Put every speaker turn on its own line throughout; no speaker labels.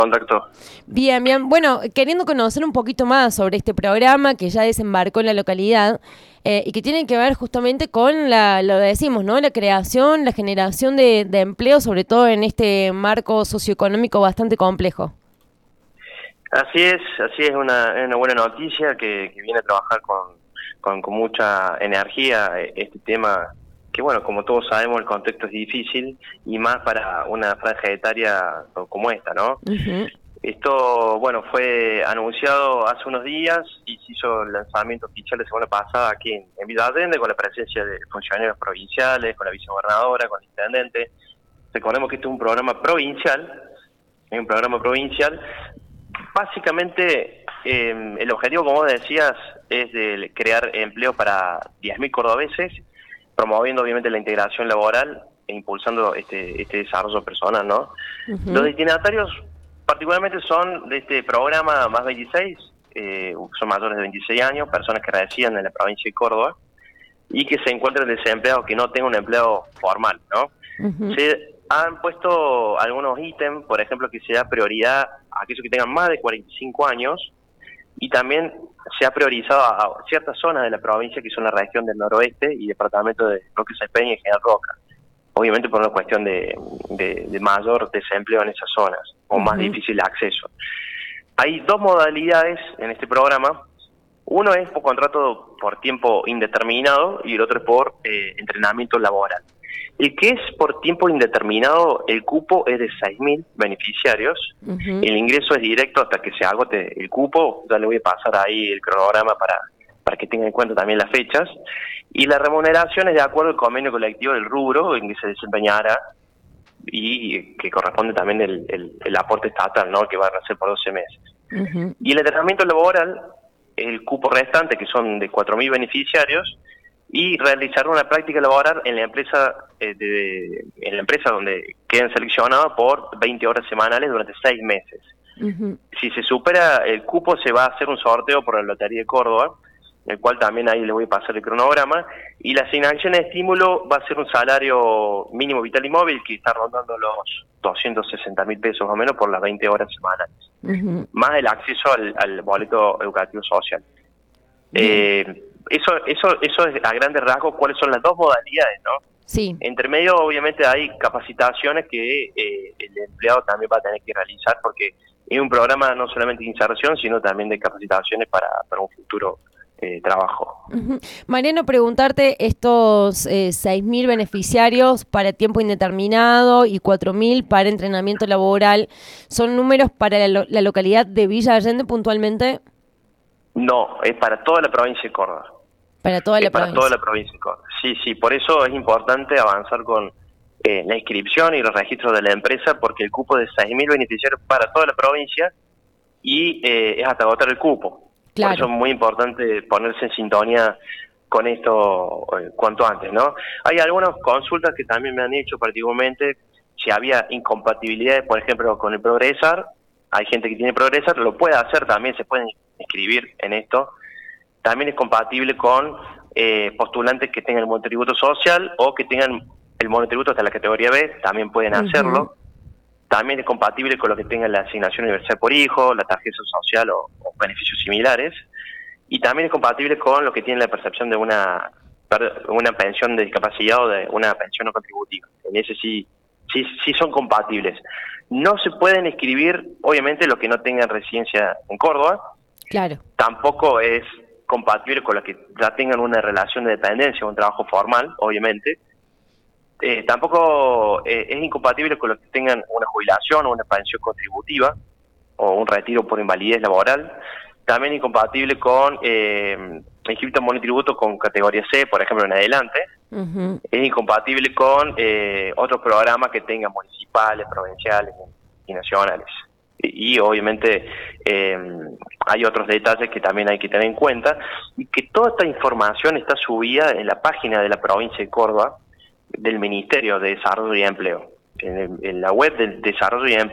contacto.
Bien, bien. Bueno, queriendo conocer un poquito más sobre este programa que ya desembarcó en la localidad y que tiene que ver justamente con lo decimos, ¿no? La creación, la generación de empleo, sobre todo en este marco socioeconómico bastante complejo.
Así es una buena noticia que viene a trabajar con mucha energía este tema, que bueno, como todos sabemos el contexto es difícil y más para una franja etaria como esta, ¿no?
Uh-huh.
Esto, bueno, fue anunciado hace unos días y se hizo el lanzamiento oficial la semana pasada aquí en Villa Allende con la presencia de funcionarios provinciales, con la vicegobernadora, con el intendente. Recordemos que este es un programa provincial, Básicamente, el objetivo, como vos decías, es de crear empleo para 10.000 cordobeses, promoviendo obviamente la integración laboral e impulsando este desarrollo personal, ¿no?
Uh-huh.
Los destinatarios particularmente son de este programa Más 26, son mayores de 26 años, personas que residen en la provincia de Córdoba y que se encuentran desempleados, que no tengan un empleo formal, ¿no?
Uh-huh.
Se han puesto algunos ítems, por ejemplo, que se da prioridad a aquellos que tengan más de 45 años y también se ha priorizado a ciertas zonas de la provincia que son la región del noroeste y departamento de Roque Peña y General Roca. Obviamente por una cuestión de mayor desempleo en esas zonas o más difícil acceso. Hay dos modalidades en este programa. Uno es por contrato por tiempo indeterminado y el otro es por entrenamiento laboral. El que es por tiempo indeterminado, el cupo es de 6.000 beneficiarios.
Uh-huh.
El ingreso es directo hasta que se agote el cupo. Ya le voy a pasar ahí el cronograma para que tengan en cuenta también las fechas. Y la remuneración es de acuerdo al convenio colectivo del rubro en que se desempeñará y que corresponde también el aporte estatal, ¿no? Que va a ser por 12 meses.
Uh-huh.
Y el entrenamiento laboral, el cupo restante, que son de 4.000 beneficiarios, y realizar una práctica laboral en la empresa donde queden seleccionados por 20 horas semanales durante 6 meses.
Uh-huh.
Si se supera el cupo, se va a hacer un sorteo por la Lotería de Córdoba, el cual también ahí le voy a pasar el cronograma, y la asignación de estímulo va a ser un salario mínimo vital y móvil que está rondando los 260.000 pesos o menos por las 20 horas semanales,
Uh-huh.
más el acceso al boleto educativo social. Eso es a grandes rasgos cuáles son las dos modalidades, ¿no?
Sí.
Entre medio, obviamente, hay capacitaciones que el empleado también va a tener que realizar, porque es un programa no solamente de inserción, sino también de capacitaciones para un futuro trabajo.
Uh-huh. Mariano, preguntarte, estos 6.000 beneficiarios para tiempo indeterminado y 4.000 para entrenamiento laboral, ¿son números para la localidad de Villa Allende puntualmente?
No, es para toda la provincia de Córdoba.
Para toda la
para
provincia.
toda la provincia de Córdoba. Sí, por eso es importante avanzar con la inscripción y los registros de la empresa, porque el cupo es de 6.000 beneficiarios para toda la provincia y es hasta agotar el cupo.
Claro.
Por eso es muy importante ponerse en sintonía con esto cuanto antes, ¿no? Hay algunas consultas que también me han hecho, particularmente si había incompatibilidades, por ejemplo, con el Progresar. Hay gente que tiene Progresar, lo puede hacer también, se pueden inscribir en esto. También es compatible con postulantes que tengan el monotributo social o que tengan el monotributo hasta la categoría B, también pueden hacerlo. También es compatible con los que tengan la asignación universal por hijo, la tarjeta social o beneficios similares. Y también es compatible con los que tienen la percepción de una pensión de discapacidad o de una pensión no contributiva. En ese sí son compatibles. No se pueden inscribir, obviamente, los que no tengan residencia en Córdoba.
Claro.
Tampoco es compatible con los que ya tengan una relación de dependencia o un trabajo formal, obviamente. Tampoco es incompatible con los que tengan una jubilación o una pensión contributiva o un retiro por invalidez laboral. También incompatible con inscripto en monotributo con categoría C, por ejemplo, en adelante.
Uh-huh.
Es incompatible con otros programas que tengan municipales, provinciales y nacionales. Y obviamente hay otros detalles que también hay que tener en cuenta, y que toda esta información está subida en la página de la provincia de Córdoba del Ministerio de Desarrollo y Empleo, en la web del desarrollo y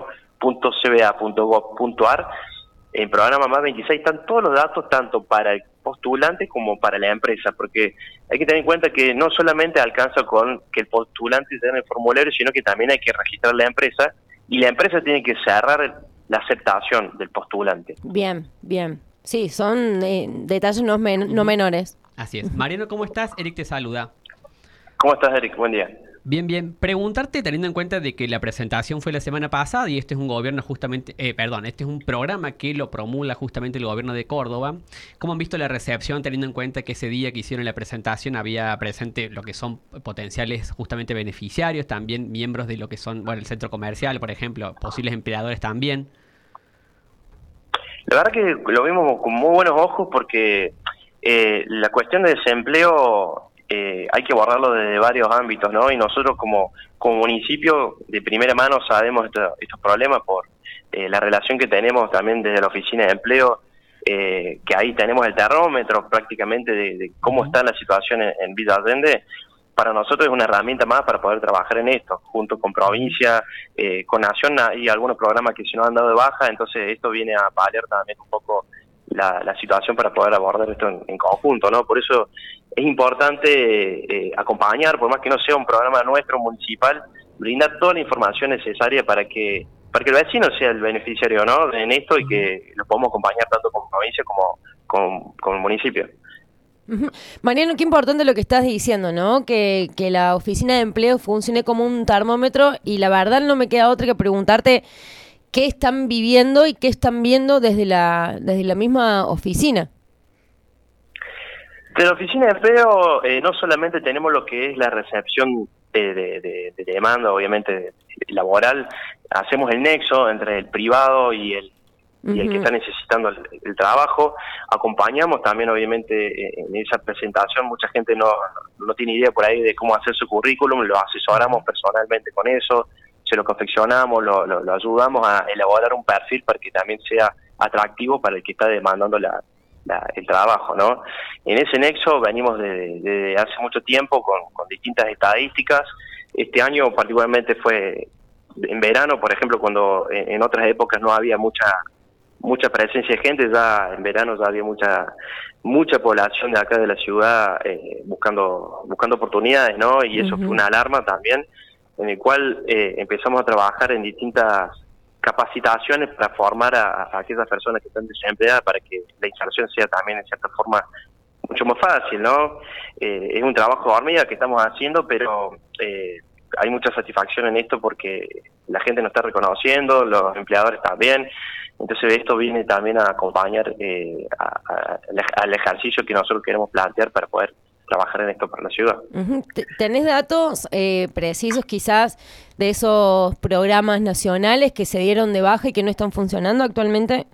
empleo.cba.gov.ar. En programa Más 26 están todos los datos, tanto para el postulante como para la empresa, porque hay que tener en cuenta que no solamente alcanza con que el postulante tenga el formulario, sino que también hay que registrar la empresa y la empresa tiene que cerrar la aceptación del postulante.
Bien, bien. Sí, son detalles no menores.
Así es. Mariano, ¿cómo estás? Eric te saluda.
¿Cómo estás, Eric? Buen día.
Bien, bien. Preguntarte, teniendo en cuenta de que la presentación fue la semana pasada y este es un gobierno justamente, este es un programa que lo promulga justamente el gobierno de Córdoba. ¿Cómo han visto la recepción, teniendo en cuenta que ese día que hicieron la presentación había presente lo que son potenciales justamente beneficiarios, también miembros de lo que son, bueno, el centro comercial, por ejemplo, posibles empleadores también?
La verdad que lo vimos con muy buenos ojos porque la cuestión de desempleo hay que abordarlo desde varios ámbitos, ¿no? Y nosotros como municipio de primera mano sabemos estos problemas por la relación que tenemos también desde la oficina de empleo, que ahí tenemos el termómetro prácticamente de cómo está la situación en Villa Allende. Para nosotros es una herramienta más para poder trabajar en esto, junto con provincia, con Nación, hay algunos programas que se nos han dado de baja, entonces esto viene a paliar también un poco la situación para poder abordar esto en conjunto, ¿no? Por eso es importante acompañar, por más que no sea un programa nuestro municipal, brindar toda la información necesaria para que el vecino sea el beneficiario, ¿no? En esto, y que lo podamos acompañar tanto como provincia como el municipio.
Mariano, qué importante lo que estás diciendo, ¿no? Que la oficina de empleo funcione como un termómetro, y la verdad no me queda otra que preguntarte qué están viviendo y qué están viendo desde la misma oficina.
De la oficina de empleo no solamente tenemos lo que es la recepción de demanda, obviamente laboral, hacemos el nexo entre el privado y el que está necesitando el trabajo, acompañamos también obviamente en esa presentación. Mucha gente no tiene idea por ahí de cómo hacer su currículum, lo asesoramos personalmente con eso, se lo confeccionamos, lo ayudamos a elaborar un perfil para que también sea atractivo para el que está demandando el trabajo, ¿no? En ese nexo venimos de hace mucho tiempo con distintas estadísticas. Este año particularmente fue en verano, por ejemplo, cuando en otras épocas no había mucha presencia de gente, ya en verano ya había mucha población de acá de la ciudad buscando oportunidades, ¿no? Y eso fue una alarma también, en el cual empezamos a trabajar en distintas capacitaciones para formar a aquellas personas que están desempleadas, para que la inserción sea también en cierta forma mucho más fácil, ¿no? Es un trabajo de hormiga que estamos haciendo, pero hay mucha satisfacción en esto porque la gente nos está reconociendo, los empleadores también. Entonces esto viene también a acompañar al ejercicio que nosotros queremos plantear para poder trabajar en esto para la ciudad.
¿Tenés datos precisos quizás de esos programas nacionales que se dieron de baja y que no están funcionando actualmente?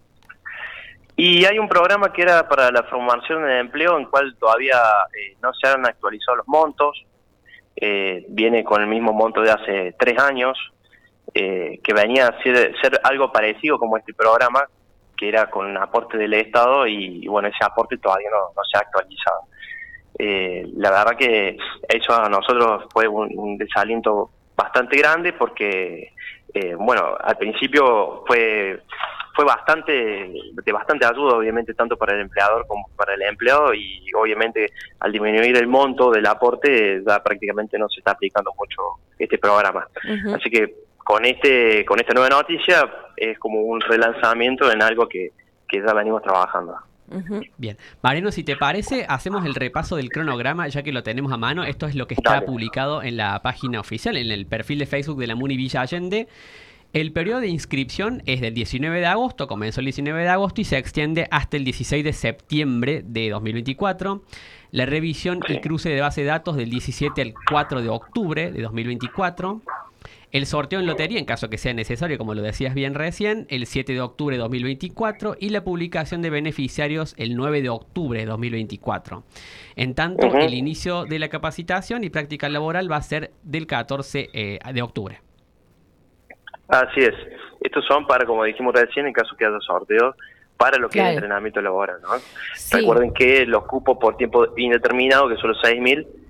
Y hay un programa que era para la formación de empleo, en cual todavía no se han actualizado los montos, viene con el mismo monto de hace 3 años, que venía a ser algo parecido como este programa, que era con aporte del Estado, y bueno, ese aporte todavía no se ha actualizado. La verdad que eso a nosotros fue un desaliento bastante grande porque, bueno, al principio fue de bastante ayuda, obviamente, tanto para el empleador como para el empleado, y obviamente al disminuir el monto del aporte ya prácticamente no se está aplicando mucho este programa. Así que con esta nueva noticia es como un relanzamiento en algo que ya venimos trabajando.
Bien. Mariano, si te parece, hacemos el repaso del cronograma, ya que lo tenemos a mano. Esto es lo que está publicado en la página oficial, en el perfil de Facebook de la Muni Villa Allende. El periodo de inscripción es del 19 de agosto, comenzó el 19 de agosto y se extiende hasta el 16 de septiembre de 2024. La revisión y cruce de base de datos del 17 al 4 de octubre de 2024. El sorteo en lotería, en caso que sea necesario, como lo decías bien recién, el 7 de octubre de 2024, y la publicación de beneficiarios el 9 de octubre de 2024. En tanto, el inicio de la capacitación y práctica laboral va a ser del 14 de octubre.
Así es. Estos son para, como dijimos recién, en caso que haya sorteos, para lo que es el entrenamiento laboral, ¿no? Sí. Recuerden que los cupos por tiempo indeterminado, que son los 6.000,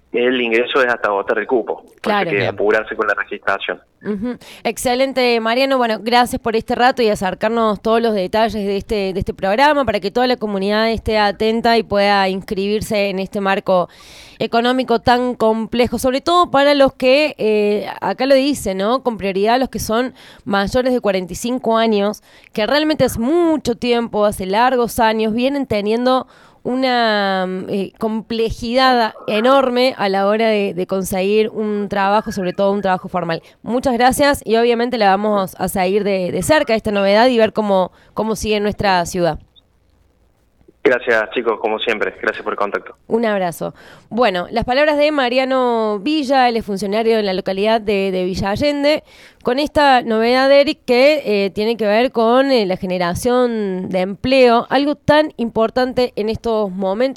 el ingreso es hasta agotar el cupo.
Claro.
Hay que apurarse con la registración.
Excelente, Mariano. Bueno, gracias por este rato y acercarnos todos los detalles de este programa para que toda la comunidad esté atenta y pueda inscribirse en este marco económico tan complejo, sobre todo para los que, acá lo dice, ¿no? Con prioridad los que son mayores de 45 años, que realmente es mucho tiempo, hace largos años, vienen teniendo una complejidad enorme a la hora de conseguir un trabajo, sobre todo un trabajo formal. Muchas gracias y obviamente la vamos a seguir de cerca esta novedad y ver cómo sigue nuestra ciudad.
Gracias, chicos, como siempre. Gracias por el contacto.
Un abrazo. Bueno, las palabras de Mariano Villa, él es funcionario en la localidad de Villa Allende, con esta novedad, Eric, que tiene que ver con la generación de empleo, algo tan importante en estos momentos.